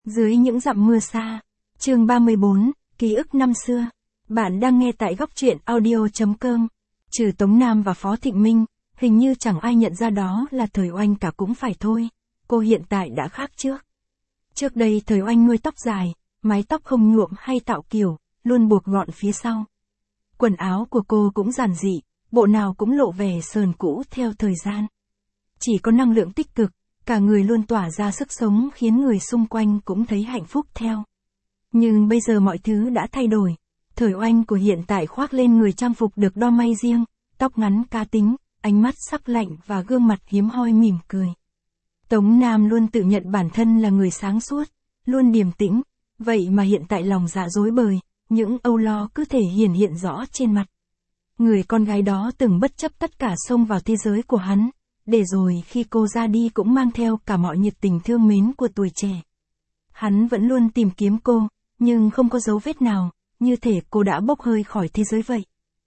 Dưới những dặm mưa xa. Chương 34, ký ức năm xưa. Bạn đang nghe tại góc truyện audio.com. Trừ Tống Nam và Phó Thịnh Minh, hình như chẳng ai nhận ra đó là Thời Oanh cả cũng phải thôi. Cô hiện tại đã khác trước. Trước đây Thời Oanh nuôi tóc dài, mái tóc không nhuộm hay tạo kiểu, luôn buộc gọn phía sau. Quần áo của cô cũng giản dị, bộ nào cũng lộ vẻ sờn cũ theo thời gian. Chỉ có năng lượng tích cực, cả người luôn tỏa ra sức sống khiến người xung quanh cũng thấy hạnh phúc theo. Nhưng bây giờ mọi thứ đã thay đổi. Thời Oanh của hiện tại khoác lên người trang phục được đo may riêng, tóc ngắn cá tính, ánh mắt sắc lạnh và gương mặt hiếm hoi mỉm cười. Tống Nam luôn tự nhận bản thân là người sáng suốt, luôn điềm tĩnh, vậy mà hiện tại lòng dạ rối bời, những âu lo cứ thể hiện rõ trên mặt. Người con gái đó từng bất chấp tất cả xông vào thế giới của hắn, để rồi khi cô ra đi cũng mang theo cả mọi nhiệt tình thương mến của tuổi trẻ. Hắn vẫn luôn tìm kiếm cô, nhưng không có dấu vết nào, như thể cô đã bốc hơi khỏi thế giới vậy.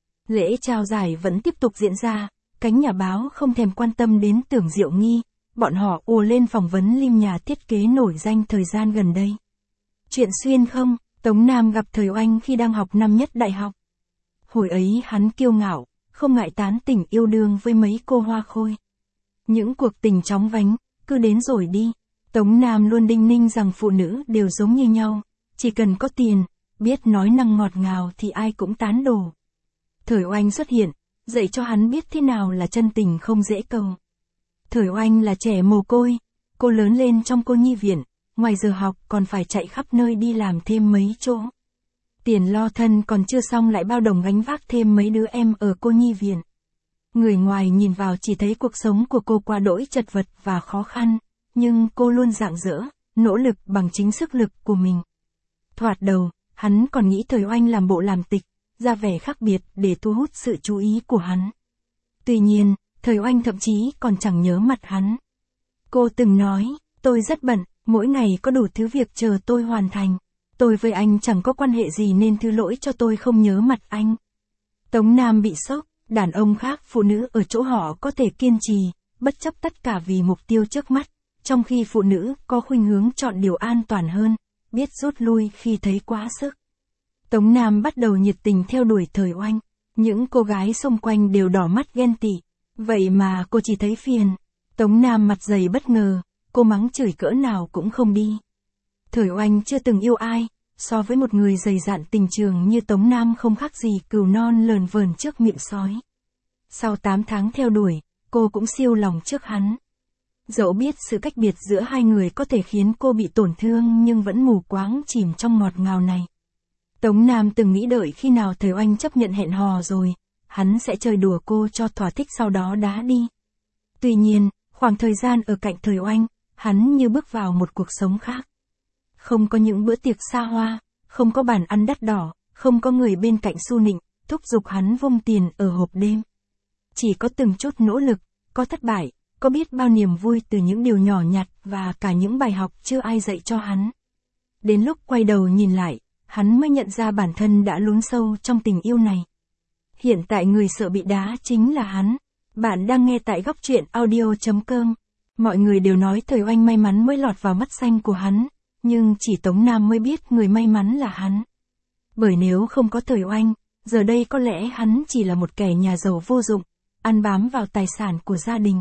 Lễ trao giải vẫn tiếp tục diễn ra, cánh nhà báo không thèm quan tâm đến Tưởng Diệu Nghi, bọn họ ùa lên phỏng vấn lim nhà thiết kế nổi danh thời gian gần đây. Chuyện xuyên không, Tống Nam gặp Thời Oanh khi đang học năm nhất đại học. Hồi ấy hắn kiêu ngạo, không ngại tán tỉnh yêu đương với mấy cô hoa khôi. Những cuộc tình chóng vánh, cứ đến rồi đi. Tống Nam luôn đinh ninh rằng phụ nữ đều giống như nhau, chỉ cần có tiền, biết nói năng ngọt ngào thì ai cũng tán đổ. Thời Oanh xuất hiện, dạy cho hắn biết thế nào là chân tình không dễ cầu. Thời Oanh là trẻ mồ côi, cô lớn lên trong cô nhi viện, ngoài giờ học còn phải chạy khắp nơi đi làm thêm mấy chỗ. Tiền lo thân còn chưa xong lại bao đồng gánh vác thêm mấy đứa em ở cô nhi viện. Người ngoài nhìn vào chỉ thấy cuộc sống của cô quá đỗi chật vật và khó khăn, nhưng cô luôn rạng rỡ, nỗ lực bằng chính sức lực của mình. Thoạt đầu, hắn còn nghĩ Thời Oanh làm bộ làm tịch, ra vẻ khác biệt để thu hút sự chú ý của hắn. Tuy nhiên, Thời Oanh thậm chí còn chẳng nhớ mặt hắn. Cô từng nói, tôi rất bận, mỗi ngày có đủ thứ việc chờ tôi hoàn thành. Tôi với anh chẳng có quan hệ gì nên thứ lỗi cho tôi không nhớ mặt anh. Tống Nam bị sốc, đàn ông khác phụ nữ ở chỗ họ có thể kiên trì, bất chấp tất cả vì mục tiêu trước mắt, trong khi phụ nữ có khuynh hướng chọn điều an toàn hơn, biết rút lui khi thấy quá sức. Tống Nam bắt đầu nhiệt tình theo đuổi Thời Oanh, những cô gái xung quanh đều đỏ mắt ghen tị, vậy mà cô chỉ thấy phiền. Tống Nam mặt dày bất ngờ, cô mắng chửi cỡ nào cũng không đi. Thời Oanh chưa từng yêu ai, so với một người dày dạn tình trường như Tống Nam không khác gì cừu non lờn vờn trước miệng sói. Sau 8 tháng theo đuổi, cô cũng siêu lòng trước hắn. Dẫu biết sự cách biệt giữa hai người có thể khiến cô bị tổn thương nhưng vẫn mù quáng chìm trong ngọt ngào này. Tống Nam từng nghĩ đợi khi nào Thời Oanh chấp nhận hẹn hò rồi, hắn sẽ chơi đùa cô cho thỏa thích sau đó đá đi. Tuy nhiên, khoảng thời gian ở cạnh Thời Oanh, hắn như bước vào một cuộc sống khác. Không có những bữa tiệc xa hoa, không có bàn ăn đắt đỏ, không có người bên cạnh su nịnh, thúc giục hắn vung tiền ở hộp đêm. Chỉ có từng chút nỗ lực, có thất bại, có biết bao niềm vui từ những điều nhỏ nhặt và cả những bài học chưa ai dạy cho hắn. Đến lúc quay đầu nhìn lại, hắn mới nhận ra bản thân đã lún sâu trong tình yêu này. Hiện tại người sợ bị đá chính là hắn. Bạn đang nghe tại góc truyện audio.com. Mọi người đều nói Thời Oanh may mắn mới lọt vào mắt xanh của hắn, nhưng chỉ Tống Nam mới biết người may mắn là hắn. Bởi nếu không có Thời Oanh, giờ đây có lẽ hắn chỉ là một kẻ nhà giàu vô dụng, ăn bám vào tài sản của gia đình.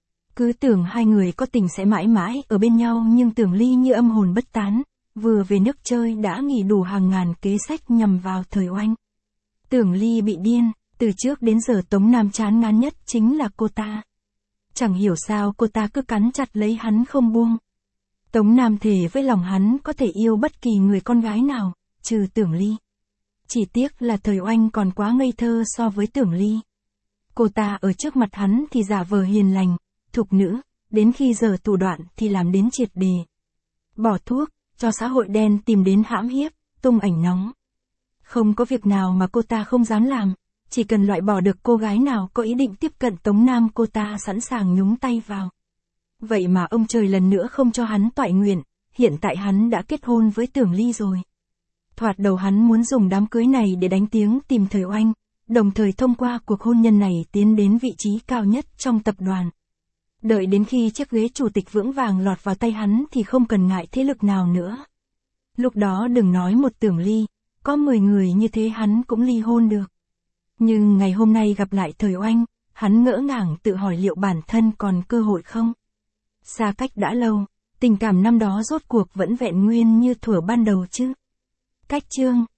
Cứ tưởng hai người có tình sẽ mãi mãi ở bên nhau nhưng Tưởng Ly như âm hồn bất tán, vừa về nước chơi đã nghĩ đủ hàng ngàn kế sách nhằm vào Thời Oanh. Tưởng Ly bị điên, từ trước đến giờ Tống Nam chán ngán nhất chính là cô ta. Chẳng hiểu sao cô ta cứ cắn chặt lấy hắn không buông. Tống Nam thề với lòng hắn có thể yêu bất kỳ người con gái nào, trừ Tưởng Ly. Chỉ tiếc là Thời Oanh còn quá ngây thơ so với Tưởng Ly. Cô ta ở trước mặt hắn thì giả vờ hiền lành, thục nữ, đến khi giờ thủ đoạn thì làm đến triệt đề. Bỏ thuốc, cho xã hội đen tìm đến hãm hiếp, tung ảnh nóng. Không có việc nào mà cô ta không dám làm, chỉ cần loại bỏ được cô gái nào có ý định tiếp cận Tống Nam cô ta sẵn sàng nhúng tay vào. Vậy mà ông trời lần nữa không cho hắn toại nguyện, hiện tại hắn đã kết hôn với Tưởng Ly rồi. Thoạt đầu hắn muốn dùng đám cưới này để đánh tiếng tìm Thời Oanh, đồng thời thông qua cuộc hôn nhân này tiến đến vị trí cao nhất trong tập đoàn. Đợi đến khi chiếc ghế chủ tịch vững vàng lọt vào tay hắn thì không cần ngại thế lực nào nữa. Lúc đó đừng nói một Tưởng Ly, có 10 người như thế hắn cũng ly hôn được. Nhưng ngày hôm nay gặp lại Thời Oanh, hắn ngỡ ngàng tự hỏi liệu bản thân còn cơ hội không. Xa cách đã lâu, tình cảm năm đó rốt cuộc vẫn vẹn nguyên như thuở ban đầu chứ. Cách chương